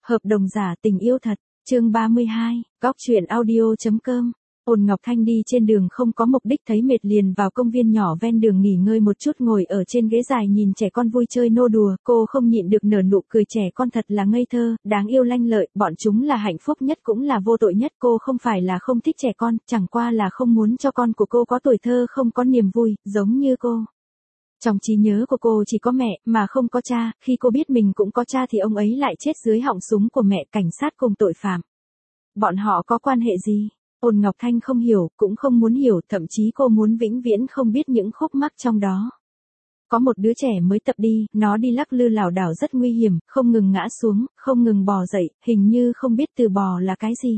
Hợp đồng giả tình yêu thật, chương 32, góc truyện audio.com. Ôn Ngọc Thanh đi trên đường không có mục đích thấy mệt liền vào công viên nhỏ ven đường nghỉ ngơi một chút, ngồi ở trên ghế dài nhìn trẻ con vui chơi nô đùa, cô không nhịn được nở nụ cười. Trẻ con thật là ngây thơ, đáng yêu lanh lợi, bọn chúng là hạnh phúc nhất cũng là vô tội nhất. Cô không phải là không thích trẻ con, chẳng qua là không muốn cho con của cô có tuổi thơ không có niềm vui, giống như cô. Trong trí nhớ của cô chỉ có mẹ, mà không có cha, khi cô biết mình cũng có cha thì ông ấy lại chết dưới họng súng của mẹ, cảnh sát cùng tội phạm. Bọn họ có quan hệ gì? Ôn Ngọc Thanh không hiểu, cũng không muốn hiểu, thậm chí cô muốn vĩnh viễn không biết những khúc mắc trong đó. Có một đứa trẻ mới tập đi, nó đi lắc lư lảo đảo rất nguy hiểm, không ngừng ngã xuống, không ngừng bò dậy, hình như không biết từ bò là cái gì.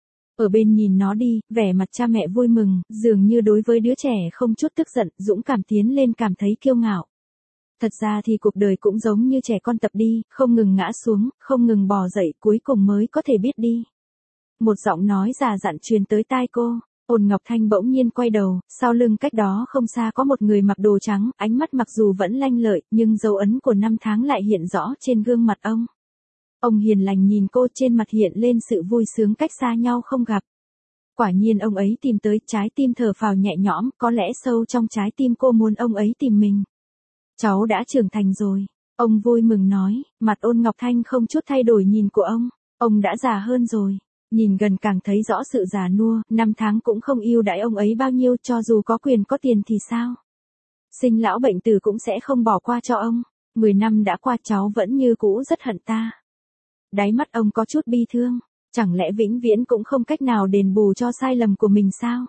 Ở bên nhìn nó đi, vẻ mặt cha mẹ vui mừng, dường như đối với đứa trẻ không chút tức giận, dũng cảm tiến lên, cảm thấy kiêu ngạo. Thật ra thì cuộc đời cũng giống như trẻ con tập đi, không ngừng ngã xuống, không ngừng bò dậy, cuối cùng mới có thể biết đi. Một giọng nói già dặn truyền tới tai cô. Ôn Ngọc Thanh bỗng nhiên quay đầu, sau lưng cách đó không xa có một người mặc đồ trắng, ánh mắt mặc dù vẫn lanh lợi, nhưng dấu ấn của năm tháng lại hiện rõ trên gương mặt ông. Ông hiền lành nhìn cô, trên mặt hiện lên sự vui sướng cách xa nhau không gặp. Quả nhiên ông ấy tìm tới, trái tim thở phào nhẹ nhõm, có lẽ sâu trong trái tim cô muốn ông ấy tìm mình. Cháu đã trưởng thành rồi, ông vui mừng nói, mặt Ôn Ngọc Thanh không chút thay đổi nhìn của ông đã già hơn rồi. Nhìn gần càng thấy rõ sự già nua, năm tháng cũng không yêu đãi ông ấy bao nhiêu, cho dù có quyền có tiền thì sao. Sinh lão bệnh tử cũng sẽ không bỏ qua cho ông. 10 năm đã qua, cháu vẫn như cũ rất hận ta. Đáy mắt ông có chút bi thương, chẳng lẽ vĩnh viễn cũng không cách nào đền bù cho sai lầm của mình sao?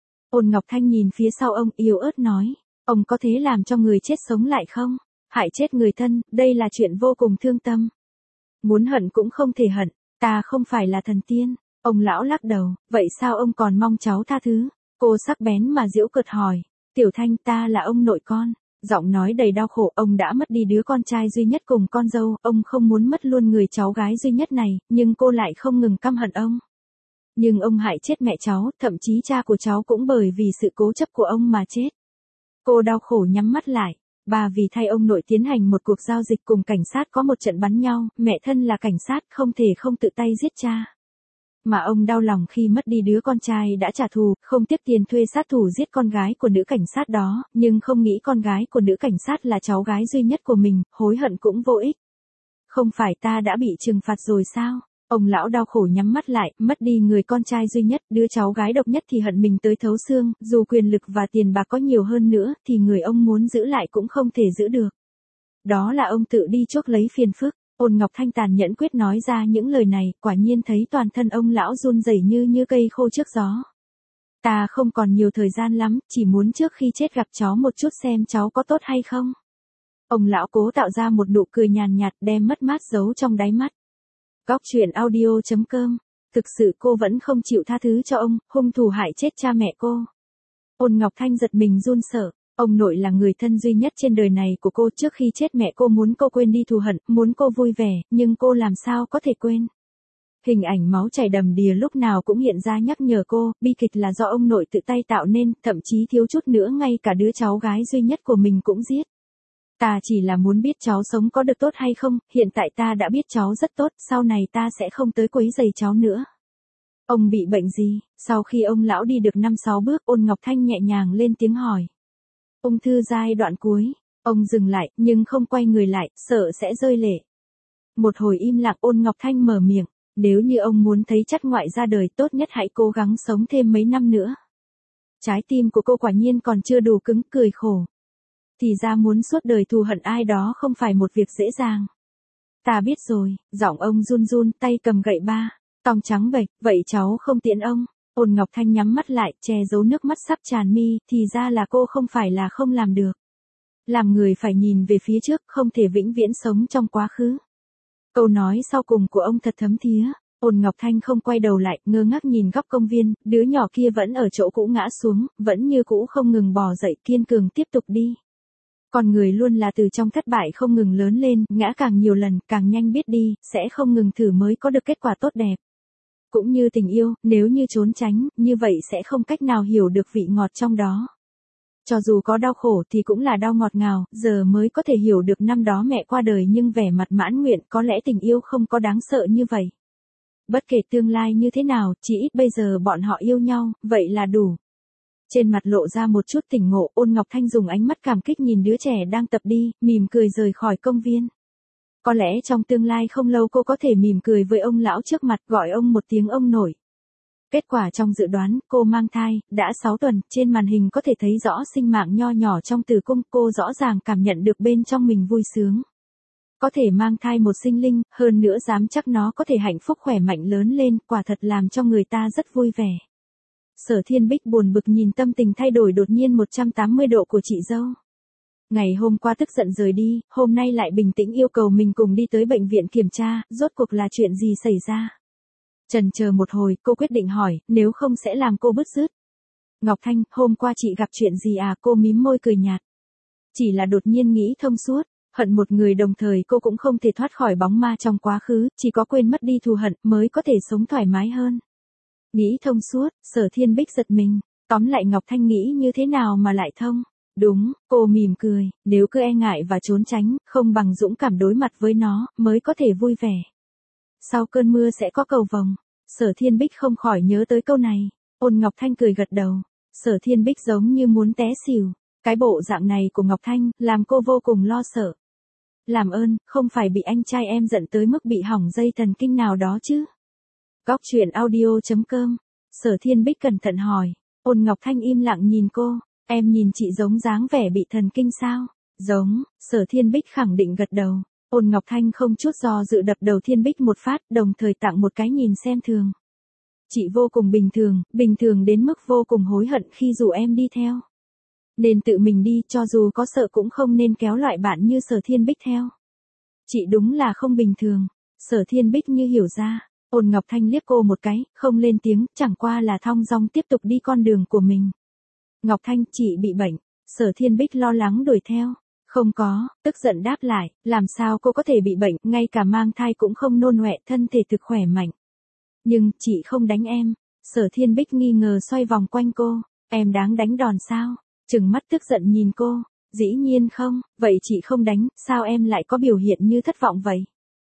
Ôn Ngọc Thanh nhìn phía sau ông, yếu ớt nói, ông có thế làm cho người chết sống lại không? Hại chết người thân, đây là chuyện vô cùng thương tâm. Muốn hận cũng không thể hận. Ta không phải là thần tiên. Ông lão lắc đầu, vậy sao ông còn mong cháu tha thứ? Cô sắc bén mà giễu cợt hỏi. Tiểu Thanh, ta là ông nội con. Giọng nói đầy đau khổ, ông đã mất đi đứa con trai duy nhất cùng con dâu, ông không muốn mất luôn người cháu gái duy nhất này, nhưng cô lại không ngừng căm hận ông. Nhưng ông hại chết mẹ cháu, thậm chí cha của cháu cũng bởi vì sự cố chấp của ông mà chết. Cô đau khổ nhắm mắt lại. Bà vì thay ông nội tiến hành một cuộc giao dịch cùng cảnh sát, có một trận bắn nhau, mẹ thân là cảnh sát không thể không tự tay giết cha. Mà ông đau lòng khi mất đi đứa con trai đã trả thù, không tiếp tiền thuê sát thủ giết con gái của nữ cảnh sát đó, nhưng không nghĩ con gái của nữ cảnh sát là cháu gái duy nhất của mình, hối hận cũng vô ích. Không phải ta đã bị trừng phạt rồi sao? Ông lão đau khổ nhắm mắt lại, mất đi người con trai duy nhất, đứa cháu gái độc nhất thì hận mình tới thấu xương, dù quyền lực và tiền bạc có nhiều hơn nữa, thì người ông muốn giữ lại cũng không thể giữ được. Đó là ông tự đi chuốc lấy phiền phức. Ôn Ngọc Thanh tàn nhẫn quyết nói ra những lời này, quả nhiên thấy toàn thân ông lão run rẩy như cây khô trước gió. Ta không còn nhiều thời gian lắm, chỉ muốn trước khi chết gặp cháu một chút xem cháu có tốt hay không. Ông lão cố tạo ra một nụ cười nhàn nhạt, đem mất mát giấu trong đáy mắt. Góc truyện audio.com. Thực sự cô vẫn không chịu tha thứ cho ông, hung thủ hại chết cha mẹ cô. Ôn Ngọc Thanh giật mình run sợ. Ông nội là người thân duy nhất trên đời này của cô, trước khi chết mẹ cô muốn cô quên đi thù hận, muốn cô vui vẻ, nhưng cô làm sao có thể quên. Hình ảnh máu chảy đầm đìa lúc nào cũng hiện ra nhắc nhở cô, bi kịch là do ông nội tự tay tạo nên, thậm chí thiếu chút nữa ngay cả đứa cháu gái duy nhất của mình cũng giết. Ta chỉ là muốn biết cháu sống có được tốt hay không, hiện tại ta đã biết cháu rất tốt, sau này ta sẽ không tới quấy rầy cháu nữa. Ông bị bệnh gì? Sau khi ông lão đi được 5-6 bước, Ôn Ngọc Thanh nhẹ nhàng lên tiếng hỏi. Ung thư giai đoạn cuối. Ông dừng lại, nhưng không quay người lại, sợ sẽ rơi lệ. Một hồi im lặng, Ôn Ngọc Thanh mở miệng. Nếu như ông muốn thấy chất ngoại ra đời, tốt nhất hãy cố gắng sống thêm mấy năm nữa. Trái tim của cô quả nhiên còn chưa đủ cứng, cười khổ. Thì ra muốn suốt đời thù hận ai đó không phải một việc dễ dàng. Ta biết rồi, giọng ông run run, tay cầm gậy ba, tòng trắng bệch, vậy cháu không tiễn ông. Ôn Ngọc Thanh nhắm mắt lại, che giấu nước mắt sắp tràn mi, thì ra là cô không phải là không làm được. Làm người phải nhìn về phía trước, không thể vĩnh viễn sống trong quá khứ. Câu nói sau cùng của ông thật thấm thía. Ôn Ngọc Thanh không quay đầu lại, ngơ ngác nhìn góc công viên, đứa nhỏ kia vẫn ở chỗ cũ ngã xuống, vẫn như cũ không ngừng bò dậy, kiên cường tiếp tục đi. Con người luôn là từ trong thất bại không ngừng lớn lên, ngã càng nhiều lần, càng nhanh biết đi, sẽ không ngừng thử mới có được kết quả tốt đẹp. Cũng như tình yêu, nếu như trốn tránh, như vậy sẽ không cách nào hiểu được vị ngọt trong đó. Cho dù có đau khổ thì cũng là đau ngọt ngào, giờ mới có thể hiểu được năm đó mẹ qua đời nhưng vẻ mặt mãn nguyện, có lẽ tình yêu không có đáng sợ như vậy. Bất kể tương lai như thế nào, chỉ ít bây giờ bọn họ yêu nhau, vậy là đủ. Trên mặt lộ ra một chút tỉnh ngộ, Ôn Ngọc Thanh dùng ánh mắt cảm kích nhìn đứa trẻ đang tập đi, mỉm cười rời khỏi công viên. Có lẽ trong tương lai không lâu cô có thể mỉm cười với ông lão trước mặt, gọi ông một tiếng ông nội. Kết quả trong dự đoán, cô mang thai, đã 6 tuần, trên màn hình có thể thấy rõ sinh mạng nho nhỏ trong tử cung, cô rõ ràng cảm nhận được bên trong mình vui sướng. Có thể mang thai một sinh linh, hơn nữa dám chắc nó có thể hạnh phúc khỏe mạnh lớn lên, quả thật làm cho người ta rất vui vẻ. Sở Thiên Bích buồn bực nhìn tâm tình thay đổi đột nhiên 180 độ của chị dâu. Ngày hôm qua tức giận rời đi, hôm nay lại bình tĩnh yêu cầu mình cùng đi tới bệnh viện kiểm tra, rốt cuộc là chuyện gì xảy ra. Chần chờ một hồi, cô quyết định hỏi, nếu không sẽ làm cô bứt rứt. Ngọc Thanh, hôm qua chị gặp chuyện gì à? Cô mím môi cười nhạt. Chỉ là đột nhiên nghĩ thông suốt, hận một người đồng thời cô cũng không thể thoát khỏi bóng ma trong quá khứ, chỉ có quên mất đi thù hận mới có thể sống thoải mái hơn. Nghĩ thông suốt, Sở Thiên Bích giật mình, tóm lại Ngọc Thanh nghĩ như thế nào mà lại thông. Đúng, cô mỉm cười, nếu cứ e ngại và trốn tránh, không bằng dũng cảm đối mặt với nó, mới có thể vui vẻ. Sau cơn mưa sẽ có cầu vồng. Sở Thiên Bích không khỏi nhớ tới câu này. Ôn Ngọc Thanh cười gật đầu. Sở Thiên Bích giống như muốn té xỉu. Cái bộ dạng này của Ngọc Thanh, làm cô vô cùng lo sợ. Làm ơn, không phải bị anh trai em giận tới mức bị hỏng dây thần kinh nào đó chứ? Góc truyện audio.com. Sở Thiên Bích cẩn thận hỏi. Ôn Ngọc Thanh im lặng nhìn cô. Em nhìn chị giống dáng vẻ bị thần kinh sao? Giống, Sở Thiên Bích khẳng định gật đầu. Ôn Ngọc Thanh không chút do dự đập đầu Thiên Bích một phát, đồng thời tặng một cái nhìn xem thường. Chị vô cùng bình thường đến mức vô cùng hối hận khi rủ em đi theo. Nên tự mình đi, cho dù có sợ cũng không nên kéo loại bạn như Sở Thiên Bích theo. Chị đúng là không bình thường. Sở Thiên Bích như hiểu ra. Ôn Ngọc Thanh liếc cô một cái, không lên tiếng, chẳng qua là thong dong tiếp tục đi con đường của mình. Ngọc Thanh, chị bị bệnh. Sở Thiên Bích lo lắng đuổi theo. Không có, tức giận đáp lại, làm sao cô có thể bị bệnh, ngay cả mang thai cũng không nôn ọe, thân thể thực khỏe mạnh. Nhưng, chị không đánh em. Sở Thiên Bích nghi ngờ xoay vòng quanh cô, em đáng đánh đòn sao? Trừng mắt tức giận nhìn cô, dĩ nhiên không, vậy chị không đánh, sao em lại có biểu hiện như thất vọng vậy?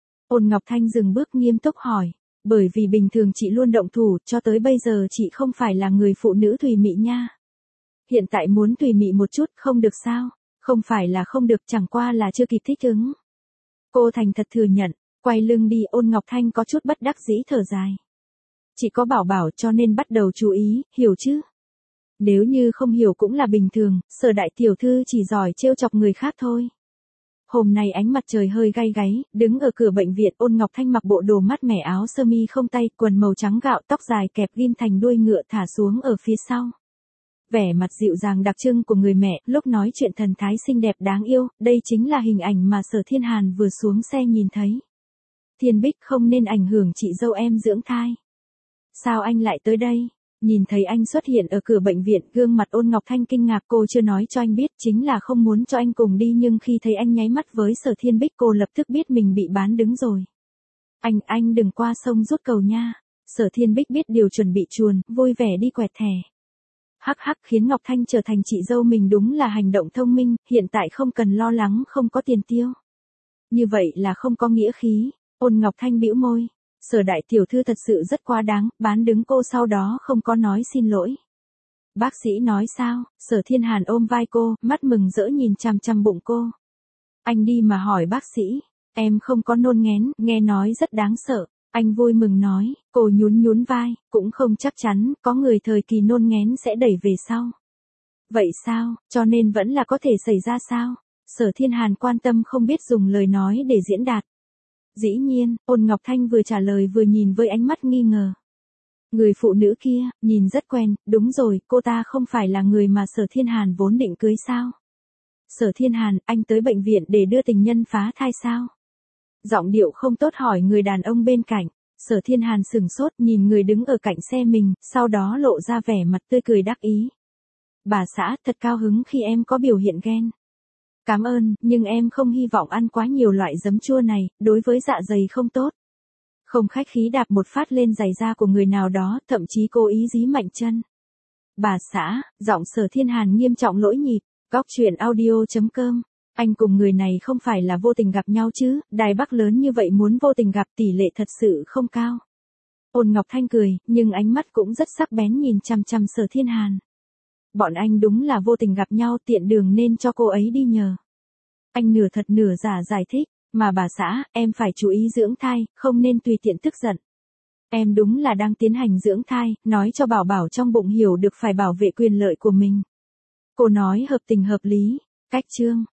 Ôn Ngọc Thanh dừng bước nghiêm túc hỏi, bởi vì bình thường chị luôn động thủ, cho tới bây giờ chị không phải là người phụ nữ thùy mị nha. Hiện tại muốn tùy mị một chút, không được sao? Không phải là không được, chẳng qua là chưa kịp thích ứng. Cô thành thật thừa nhận, quay lưng đi. Ôn Ngọc Thanh có chút bất đắc dĩ thở dài. Chị có bảo bảo cho nên bắt đầu chú ý, hiểu chứ? Nếu như không hiểu cũng là bình thường, Sở đại tiểu thư chỉ giỏi trêu chọc người khác thôi. Hôm nay ánh mặt trời hơi gay gáy, đứng ở cửa bệnh viện, Ôn Ngọc Thanh mặc bộ đồ mát mẻ, áo sơ mi không tay, quần màu trắng gạo, tóc dài kẹp ghim thành đuôi ngựa thả xuống ở phía sau. Vẻ mặt dịu dàng đặc trưng của người mẹ, lúc nói chuyện thần thái xinh đẹp đáng yêu, đây chính là hình ảnh mà Sở Thiên Hàn vừa xuống xe nhìn thấy. Thiên Bích, không nên ảnh hưởng chị dâu em dưỡng thai. Sao anh lại tới đây? Nhìn thấy anh xuất hiện ở cửa bệnh viện, gương mặt Ôn Ngọc Thanh kinh ngạc, cô chưa nói cho anh biết, chính là không muốn cho anh cùng đi, nhưng khi thấy anh nháy mắt với Sở Thiên Bích, cô lập tức biết mình bị bán đứng rồi. Anh đừng qua sông rút cầu nha. Sở Thiên Bích biết điều chuẩn bị chuồn, vui vẻ đi quẹt thẻ. Hắc hắc, khiến Ngọc Thanh trở thành chị dâu mình đúng là hành động thông minh, hiện tại không cần lo lắng không có tiền tiêu. Như vậy là không có nghĩa khí. Ôn Ngọc Thanh bĩu môi. Sở đại tiểu thư thật sự rất quá đáng, bán đứng cô sau đó không có nói xin lỗi. Bác sĩ nói sao? Sở Thiên Hàn ôm vai cô, mắt mừng rỡ nhìn chằm chằm bụng cô. Anh đi mà hỏi bác sĩ, em không có nôn nghén, nghe nói rất đáng sợ. Anh vui mừng nói, cô nhún vai, cũng không chắc chắn, có người thời kỳ nôn nghén sẽ đẩy về sau. Vậy sao, cho nên vẫn là có thể xảy ra sao? Sở Thiên Hàn quan tâm không biết dùng lời nói để diễn đạt. Dĩ nhiên, Ôn Ngọc Thanh vừa trả lời vừa nhìn với ánh mắt nghi ngờ. Người phụ nữ kia, nhìn rất quen, đúng rồi, cô ta không phải là người mà Sở Thiên Hàn vốn định cưới sao? Sở Thiên Hàn, anh tới bệnh viện để đưa tình nhân phá thai sao? Giọng điệu không tốt hỏi người đàn ông bên cạnh. Sở Thiên Hàn sửng sốt nhìn người đứng ở cạnh xe mình, sau đó lộ ra vẻ mặt tươi cười đắc ý. Bà xã, thật cao hứng khi em có biểu hiện ghen. Cảm ơn, nhưng em không hy vọng ăn quá nhiều loại giấm chua này, đối với dạ dày không tốt. Không khách khí đạp một phát lên giày da của người nào đó, thậm chí cố ý dí mạnh chân. Bà xã, giọng Sở Thiên Hàn nghiêm trọng lỗi nhịp. Góc chuyện audio.com. Anh cùng người này không phải là vô tình gặp nhau chứ, Đài Bắc lớn như vậy muốn vô tình gặp tỷ lệ thật sự không cao. Ôn Ngọc Thanh cười, nhưng ánh mắt cũng rất sắc bén nhìn chằm chằm Sở Thiên Hàn. Bọn anh đúng là vô tình gặp nhau, tiện đường nên cho cô ấy đi nhờ. Anh nửa thật nửa giả giải thích, mà bà xã, em phải chú ý dưỡng thai, không nên tùy tiện tức giận. Em đúng là đang tiến hành dưỡng thai, nói cho bảo bảo trong bụng hiểu được phải bảo vệ quyền lợi của mình. Cô nói hợp tình hợp lý. Cách chương.